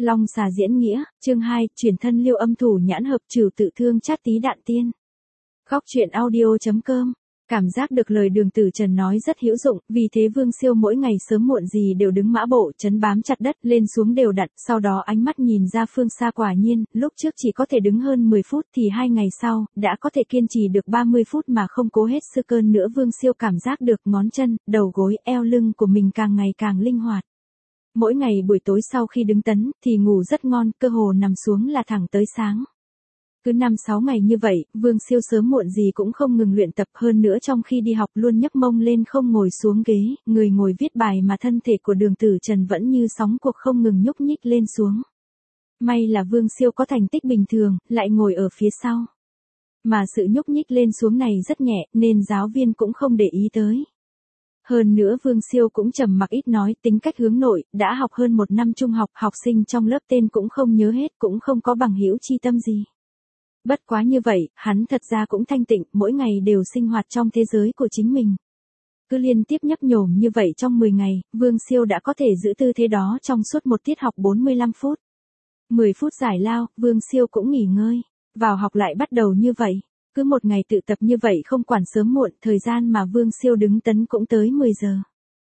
Long xà diễn nghĩa, chương 2, chuyển thân Liêu Âm thủ nhãn hợp trừu tự thương chát tí đạn tiên. Góc truyện audio.com. Cảm giác được lời Đường Tử Trần nói rất hữu dụng, vì thế Vương Siêu mỗi ngày sớm muộn gì đều đứng mã bộ trấn bám chặt đất lên xuống đều đặn, sau đó ánh mắt nhìn ra phương xa, quả nhiên, lúc trước chỉ có thể đứng hơn 10 phút thì 2 ngày sau, đã có thể kiên trì được 30 phút mà không cố hết sức. Cơn nữa Vương Siêu cảm giác được ngón chân, đầu gối, eo lưng của mình càng ngày càng linh hoạt. Mỗi ngày buổi tối sau khi đứng tấn, thì ngủ rất ngon, cơ hồ nằm xuống là thẳng tới sáng. Cứ 5-6 ngày như vậy, Vương Siêu sớm muộn gì cũng không ngừng luyện tập, hơn nữa trong khi đi học luôn nhấc mông lên không ngồi xuống ghế, người ngồi viết bài mà thân thể của Đường Tử Trần vẫn như sóng cuộc không ngừng nhúc nhích lên xuống. May là Vương Siêu có thành tích bình thường, lại ngồi ở phía sau. Mà sự nhúc nhích lên xuống này rất nhẹ, nên giáo viên cũng không để ý tới. Hơn nữa Vương Siêu cũng trầm mặc ít nói, tính cách hướng nội, đã học hơn 1 năm trung học, học sinh trong lớp tên cũng không nhớ hết, cũng không có bằng hữu chi tâm gì. Bất quá như vậy, hắn thật ra cũng thanh tịnh, mỗi ngày đều sinh hoạt trong thế giới của chính mình. Cứ liên tiếp nhấp nhổm như vậy trong 10 ngày, Vương Siêu đã có thể giữ tư thế đó trong suốt một tiết học 45 phút. 10 phút giải lao, Vương Siêu cũng nghỉ ngơi, vào học lại bắt đầu như vậy. Cứ một ngày tự tập như vậy không quản sớm muộn, thời gian mà Vương Siêu đứng tấn cũng tới 10 giờ.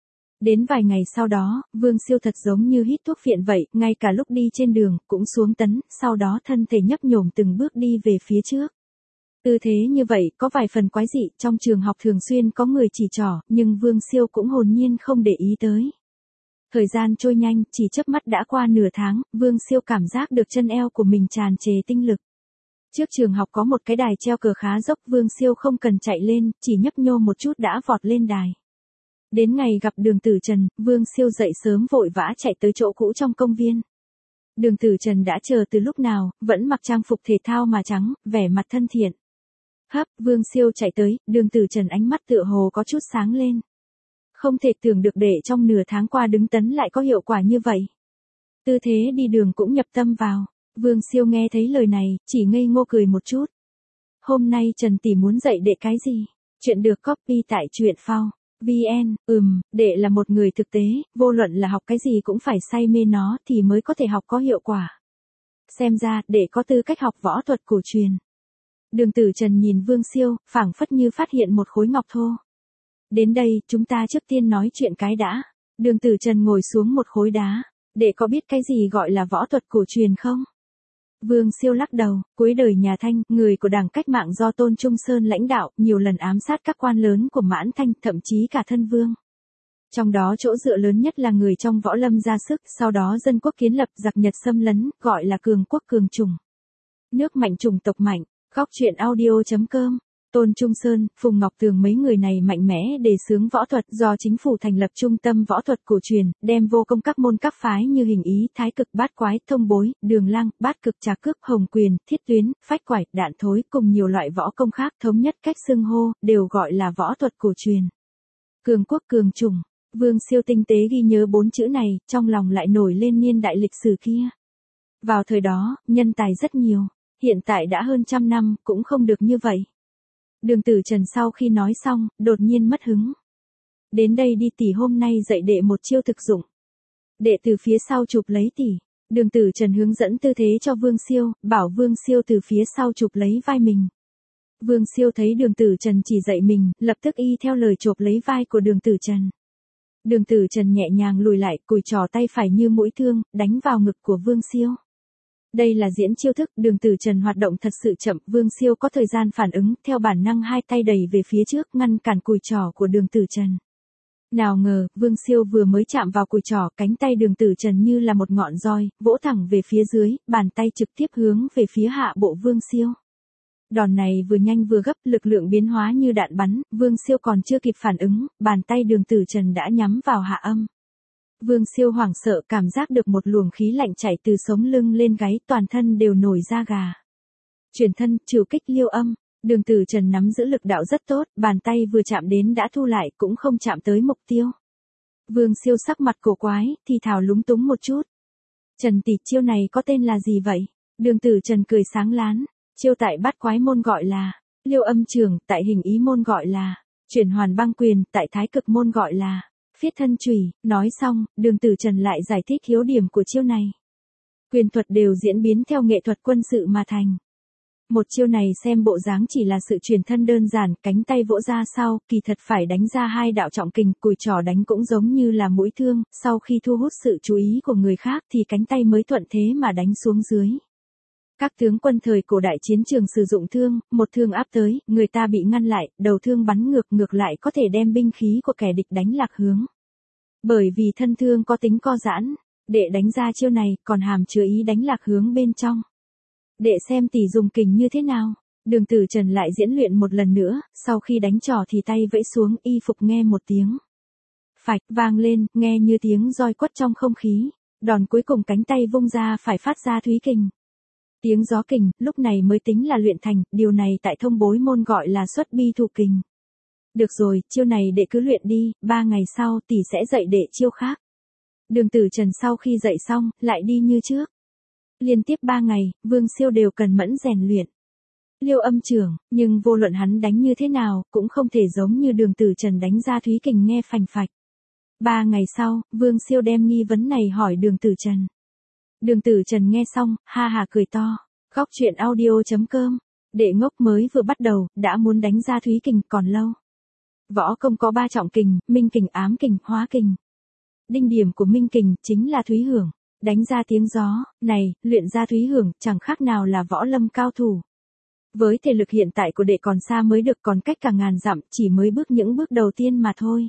Đến vài ngày sau đó, Vương Siêu thật giống như hít thuốc phiện vậy, ngay cả lúc đi trên đường, cũng xuống tấn, sau đó thân thể nhấp nhổm từng bước đi về phía trước. Tư thế như vậy, có vài phần quái dị, trong trường học thường xuyên có người chỉ trỏ, nhưng Vương Siêu cũng hồn nhiên không để ý tới. Thời gian trôi nhanh, chỉ chớp mắt đã qua nửa tháng, Vương Siêu cảm giác được chân eo của mình tràn trề tinh lực. Trước trường học có một cái đài treo cờ khá dốc, Vương Siêu không cần chạy lên, chỉ nhấp nhô một chút đã vọt lên đài. Đến ngày gặp Đường Tử Trần, Vương Siêu dậy sớm vội vã chạy tới chỗ cũ trong công viên. Đường Tử Trần đã chờ từ lúc nào, vẫn mặc trang phục thể thao mà trắng, vẻ mặt thân thiện. Vương Siêu chạy tới, Đường Tử Trần ánh mắt tựa hồ có chút sáng lên. Không thể tưởng được để trong nửa tháng qua đứng tấn lại có hiệu quả như vậy. Tư thế đi đường cũng nhập tâm vào. Vương Siêu nghe thấy lời này, chỉ ngây ngô cười một chút. Hôm nay Trần tỷ muốn dạy đệ cái gì? Chuyện được copy tại truyện phao. VN, đệ là một người thực tế, vô luận là học cái gì cũng phải say mê nó thì mới có thể học có hiệu quả. Xem ra, đệ có tư cách học võ thuật cổ truyền. Đường Tử Trần nhìn Vương Siêu, phảng phất như phát hiện một khối ngọc thô. Đến đây, chúng ta trước tiên nói chuyện cái đã. Đường Tử Trần ngồi xuống một khối đá. Đệ có biết cái gì gọi là võ thuật cổ truyền không? Vương Siêu lắc đầu, cuối đời nhà Thanh, người của Đảng Cách mạng do Tôn Trung Sơn lãnh đạo, nhiều lần ám sát các quan lớn của Mãn Thanh, thậm chí cả thân vương. Trong đó chỗ dựa lớn nhất là người trong võ lâm ra sức, sau đó dân quốc kiến lập, giặc Nhật xâm lấn, gọi là cường quốc cường chủng. Nước mạnh chủng tộc mạnh, góc truyện audio.com. Tôn Trung Sơn, Phùng Ngọc Tường mấy người này mạnh mẽ đề xướng võ thuật, do chính phủ thành lập trung tâm võ thuật cổ truyền, đem vô công các môn các phái như hình ý, thái cực, bát quái, thông bối, đường lăng, bát cực, trà cước, hồng quyền, thiết tuyến, phách quải, đạn thối cùng nhiều loại võ công khác thống nhất cách xưng hô, đều gọi là võ thuật cổ truyền. Cường quốc cường chủng. Vương Siêu tinh tế ghi nhớ 4 chữ này, trong lòng lại nổi lên niên đại lịch sử kia. Vào thời đó, nhân tài rất nhiều, hiện tại đã hơn 100 năm, cũng không được như vậy. Đường Tử Trần sau khi nói xong, đột nhiên mất hứng. Đến đây đi tỷ, hôm nay dạy đệ một chiêu thực dụng. Đệ từ phía sau chụp lấy tỷ. Đường Tử Trần hướng dẫn tư thế cho Vương Siêu, bảo Vương Siêu từ phía sau chụp lấy vai mình. Vương Siêu thấy Đường Tử Trần chỉ dạy mình, lập tức y theo lời chụp lấy vai của Đường Tử Trần. Đường Tử Trần nhẹ nhàng lùi lại, cùi trỏ tay phải như mũi thương, đánh vào ngực của Vương Siêu. Đây là diễn chiêu thức, Đường Tử Trần hoạt động thật sự chậm, Vương Siêu có thời gian phản ứng, theo bản năng hai tay đẩy về phía trước, ngăn cản cùi trỏ của Đường Tử Trần. Nào ngờ, Vương Siêu vừa mới chạm vào cùi trỏ, cánh tay Đường Tử Trần như là một ngọn roi, vỗ thẳng về phía dưới, bàn tay trực tiếp hướng về phía hạ bộ Vương Siêu. Đòn này vừa nhanh vừa gấp, lực lượng biến hóa như đạn bắn, Vương Siêu còn chưa kịp phản ứng, bàn tay Đường Tử Trần đã nhắm vào hạ âm. Vương Siêu hoảng sợ, cảm giác được một luồng khí lạnh chảy từ sống lưng lên gáy, toàn thân đều nổi da gà. Chuyển thân, trừ kích Liêu Âm. Đường Tử Trần nắm giữ lực đạo rất tốt, bàn tay vừa chạm đến đã thu lại, cũng không chạm tới mục tiêu. Vương Siêu sắc mặt cổ quái, thì thào lúng túng một chút. Trần tỷ, chiêu này có tên là gì vậy? Đường Tử Trần cười sáng láng. Chiêu tại bát quái môn gọi là Liêu Âm trường, tại hình ý môn gọi là Chuyển hoàn băng quyền, tại thái cực môn gọi là Phiết thân chùy. Nói xong, Đường Tử Trần lại giải thích yếu điểm của chiêu này. Quyền thuật đều diễn biến theo nghệ thuật quân sự mà thành. Một chiêu này xem bộ dáng chỉ là sự truyền thân đơn giản, cánh tay vỗ ra sau, kỳ thật phải đánh ra hai đạo trọng kình, cùi trỏ đánh cũng giống như là mũi thương, sau khi thu hút sự chú ý của người khác thì cánh tay mới thuận thế mà đánh xuống dưới. Các tướng quân thời cổ đại chiến trường sử dụng thương, một thương áp tới, người ta bị ngăn lại, đầu thương bắn ngược lại có thể đem binh khí của kẻ địch đánh lạc hướng. Bởi vì thân thương có tính co giãn, đệ đánh ra chiêu này còn hàm chứa ý đánh lạc hướng bên trong. Đệ xem tỷ dùng kình như thế nào. Đường Tử Trần lại diễn luyện một lần nữa, sau khi đánh trỏ thì tay vẫy xuống, y phục nghe một tiếng phạch vang lên, nghe như tiếng roi quất trong không khí. Đòn cuối cùng cánh tay vung ra phải phát ra thúy kình. Tiếng gió kình, lúc này mới tính là luyện thành, điều này tại thông bối môn gọi là xuất bi thủ kình. Được rồi, chiêu này đệ cứ luyện đi, 3 ngày sau tỷ sẽ dạy đệ chiêu khác. Đường Tử Trần sau khi dạy xong, lại đi như trước. Liên tiếp 3 ngày, Vương Siêu đều cần mẫn rèn luyện. Liêu Âm trưởng, nhưng vô luận hắn đánh như thế nào, cũng không thể giống như Đường Tử Trần đánh ra thúy kình nghe phành phạch. 3 ngày sau, Vương Siêu đem nghi vấn này hỏi Đường Tử Trần. Đường Tử Trần nghe xong, ha ha cười to. Góc truyện audio.com. Đệ ngốc mới vừa bắt đầu, đã muốn đánh ra thúy kình còn lâu. Võ công có 3 trọng kình, minh kình, ám kình, hóa kình. Đinh điểm của minh kình chính là thúy hưởng. Đánh ra tiếng gió, này, luyện ra thúy hưởng, chẳng khác nào là võ lâm cao thủ. Với thể lực hiện tại của đệ còn xa mới được, còn cách cả ngàn dặm, chỉ mới bước những bước đầu tiên mà thôi.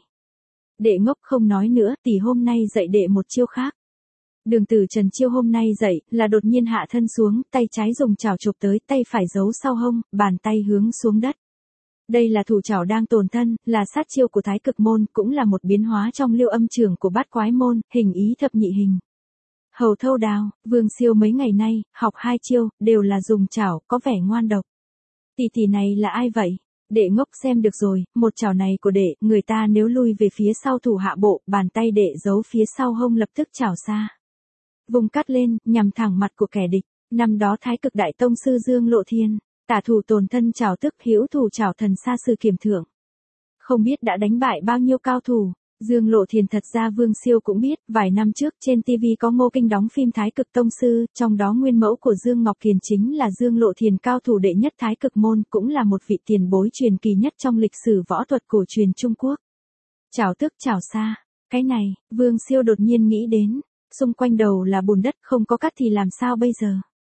Đệ ngốc không nói nữa, tỷ hôm nay dạy đệ một chiêu khác. Đường Tử Trần chiêu hôm nay dạy, là đột nhiên hạ thân xuống, tay trái dùng chảo chụp tới, tay phải giấu sau hông, bàn tay hướng xuống đất. Đây là thủ chảo đang tồn thân, là sát chiêu của Thái Cực môn, cũng là một biến hóa trong Liêu Âm trưởng của Bát Quái môn, hình ý thập nhị hình. Hầu thâu đào, Vương Siêu mấy ngày nay, học 2 chiêu, đều là dùng chảo, có vẻ ngoan độc. Tỷ này là ai vậy? Đệ ngốc xem được rồi, một chảo này của đệ, người ta nếu lui về phía sau thủ hạ bộ, bàn tay đệ giấu phía sau hông lập tức chảo xa. Vùng cắt lên, nhằm thẳng mặt của kẻ địch. Năm đó Thái Cực Đại Tông sư Dương Lộ Thiên, tả thủ tồn thân chảo tức hữu thủ chảo thần sa sư kiểm thượng. Không biết đã đánh bại bao nhiêu cao thủ. Dương Lộ Thiền thật ra Vương Siêu cũng biết, vài năm trước trên TV có Ngô Kinh đóng phim Thái Cực Tông Sư, trong đó nguyên mẫu của Dương Ngọc Kiền chính là Dương Lộ Thiền cao thủ đệ nhất Thái Cực môn, cũng là một vị tiền bối truyền kỳ nhất trong lịch sử võ thuật cổ truyền Trung Quốc. Chảo tức chảo xa, cái này, Vương Siêu đột nhiên nghĩ đến, xung quanh đầu là bùn đất không có cắt thì làm sao bây giờ?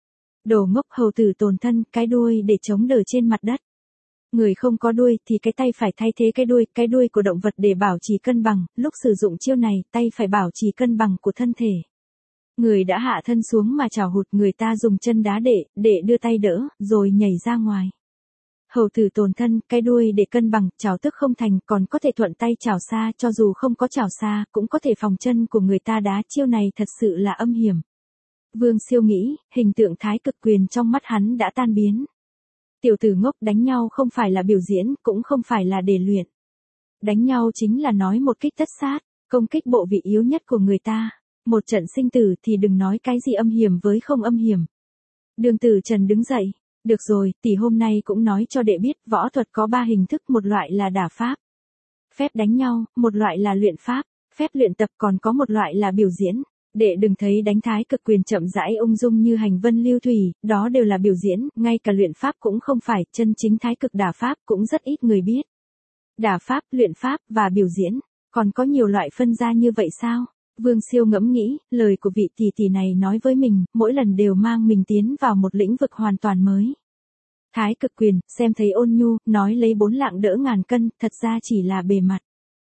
Đồ ngốc hầu tử tồn thân, cái đuôi để chống đỡ trên mặt đất. Người không có đuôi thì cái tay phải thay thế cái đuôi của động vật để bảo trì cân bằng, lúc sử dụng chiêu này tay phải bảo trì cân bằng của thân thể. Người đã hạ thân xuống mà chảo hụt, người ta dùng chân đá để đưa tay đỡ, rồi nhảy ra ngoài. Hầu tử tồn thân, cái đuôi để cân bằng, chảo tức không thành, còn có thể thuận tay chảo xa, cho dù không có chảo xa, cũng có thể phòng chân của người ta đá, chiêu này thật sự là âm hiểm. Vương Siêu nghĩ, hình tượng Thái Cực quyền trong mắt hắn đã tan biến. Tiểu tử ngốc, đánh nhau không phải là biểu diễn, cũng không phải là để luyện. Đánh nhau chính là nói một kích tất sát, công kích bộ vị yếu nhất của người ta. Một trận sinh tử thì đừng nói cái gì âm hiểm với không âm hiểm. Đường Tử Trần đứng dậy. Được rồi, tỷ hôm nay cũng nói cho đệ biết, võ thuật có 3 hình thức, một loại là đả pháp, phép đánh nhau, một loại là luyện pháp, phép luyện tập, còn có một loại là biểu diễn. Đệ đừng thấy đánh Thái Cực quyền chậm rãi ung dung như hành vân lưu thủy, đó đều là biểu diễn, ngay cả luyện pháp cũng không phải, chân chính Thái Cực đả pháp cũng rất ít người biết. Đả pháp, luyện pháp và biểu diễn, còn có nhiều loại phân ra như vậy sao? Vương Siêu ngẫm nghĩ, lời của vị tỷ này nói với mình, mỗi lần đều mang mình tiến vào một lĩnh vực hoàn toàn mới. Thái Cực quyền, xem thấy ôn nhu, nói lấy 4 lạng đỡ ngàn cân, thật ra chỉ là bề mặt.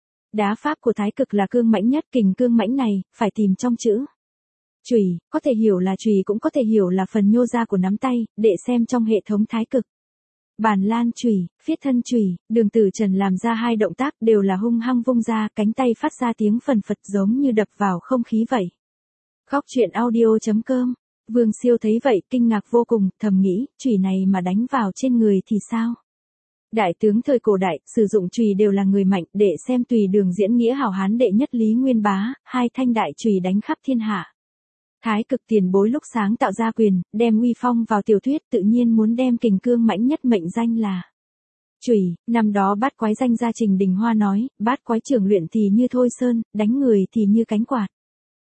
Đá pháp của Thái Cực là cương mãnh nhất, kình cương mãnh này, phải tìm trong chữ. Chùy, có thể hiểu là chùy, cũng có thể hiểu là phần nhô ra của nắm tay, để xem trong hệ thống Thái Cực. Bàn lan chùy, phiết thân chùy, Đường Tử Trần làm ra 2 động tác đều là hung hăng vung ra, cánh tay phát ra tiếng phần phật giống như đập vào không khí vậy. Góc truyện audio.com. Vương Siêu thấy vậy, kinh ngạc vô cùng, thầm nghĩ, chùy này mà đánh vào trên người thì sao? Đại tướng thời cổ đại, sử dụng chùy đều là người mạnh, để xem tùy Đường diễn nghĩa hảo hán đệ nhất Lý Nguyên Bá, 2 thanh đại chùy đánh khắp thiên hạ. Thái Cực tiền bối lúc sáng tạo ra quyền, đem uy phong vào tiểu thuyết, tự nhiên muốn đem kình cương mãnh nhất mệnh danh là chùy. Năm đó Bát Quái danh gia Trình Đình Hoa nói, Bát Quái trưởng luyện thì như thôi sơn, đánh người thì như cánh quạt.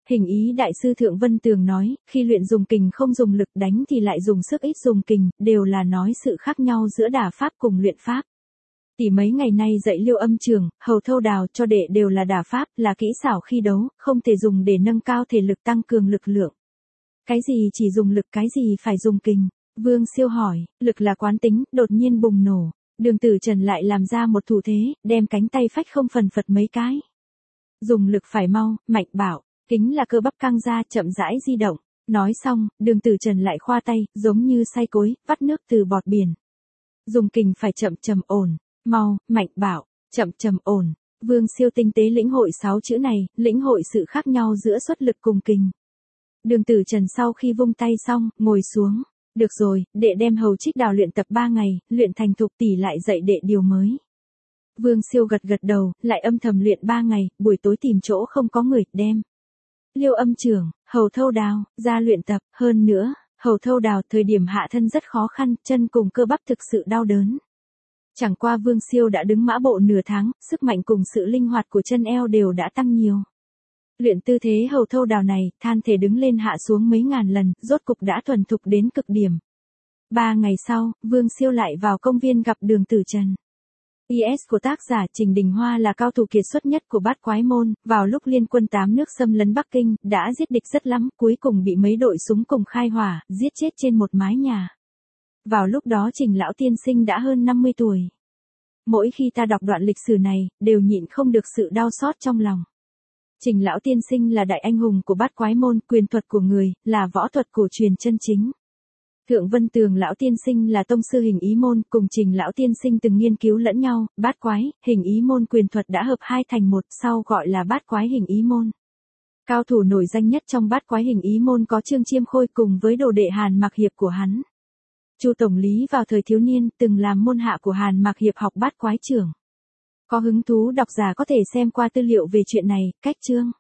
Hình ý đại sư Thượng Vân Tường nói, khi luyện dùng kình không dùng lực đánh thì lại dùng sức ít dùng kình, đều là nói sự khác nhau giữa đả pháp cùng luyện pháp. Tỷ mấy ngày nay dạy Liêu Âm Trường, Hầu Thâu Đào cho đệ đều là đả pháp, là kỹ xảo khi đấu, không thể dùng để nâng cao thể lực tăng cường lực lượng. Cái gì chỉ dùng lực, cái gì phải dùng kình? Vương Siêu hỏi, lực là quán tính, đột nhiên bùng nổ. Đường Tử Trần lại làm ra một thủ thế, đem cánh tay phách không phần phật mấy cái. Dùng lực phải mau, mạnh bạo, kính là cơ bắp căng ra chậm rãi di động. Nói xong, Đường Tử Trần lại khoa tay, giống như xay cối, vắt nước từ bọt biển. Dùng kình phải chậm chậm ổn, mau, mạnh bạo, chậm chậm ổn. Vương Siêu tinh tế lĩnh hội 6 chữ này, lĩnh hội sự khác nhau giữa xuất lực cùng kình. Đường Tử Trần sau khi vung tay xong, ngồi xuống. Được rồi, đệ đem Hầu Trích Đào luyện tập 3 ngày, luyện thành thục tỷ lại dạy đệ điều mới. Vương Siêu gật gật đầu, lại âm thầm luyện 3 ngày, buổi tối tìm chỗ không có người, đem Liêu Âm Trưởng, Hầu Thâu Đào, ra luyện tập, hơn nữa, Hầu Thâu Đào thời điểm hạ thân rất khó khăn, chân cùng cơ bắp thực sự đau đớn. Chẳng qua Vương Siêu đã đứng mã bộ nửa tháng, sức mạnh cùng sự linh hoạt của chân eo đều đã tăng nhiều. Luyện tư thế Hầu Thâu Đào này, than thể đứng lên hạ xuống mấy ngàn lần, rốt cục đã thuần thục đến cực điểm. 3 ngày sau, Vương Siêu lại vào công viên gặp Đường Tử Trần. IS của tác giả Trình Đình Hoa là cao thủ kiệt xuất nhất của bát quái môn, vào lúc liên quân 8 nước xâm lấn Bắc Kinh, đã giết địch rất lắm, cuối cùng bị mấy đội súng cùng khai hỏa, giết chết trên một mái nhà. Vào lúc đó Trình lão tiên sinh đã hơn 50 tuổi. Mỗi khi ta đọc đoạn lịch sử này, đều nhịn không được sự đau xót trong lòng. Trình lão tiên sinh là đại anh hùng của bát quái môn, quyền thuật của người, là võ thuật cổ truyền chân chính. Thượng Vân Tường lão tiên sinh là tông sư hình ý môn, cùng Trình lão tiên sinh từng nghiên cứu lẫn nhau, bát quái, hình ý môn quyền thuật đã hợp hai thành một, sau gọi là bát quái hình ý môn. Cao thủ nổi danh nhất trong bát quái hình ý môn có Trương Chiêm Khôi cùng với đồ đệ Hàn Mạc Hiệp của hắn. Chu tổng lý vào thời thiếu niên từng làm môn hạ của Hàn Mạc Hiệp học bát quái trưởng. Có hứng thú độc giả có thể xem qua tư liệu về chuyện này, cách chương.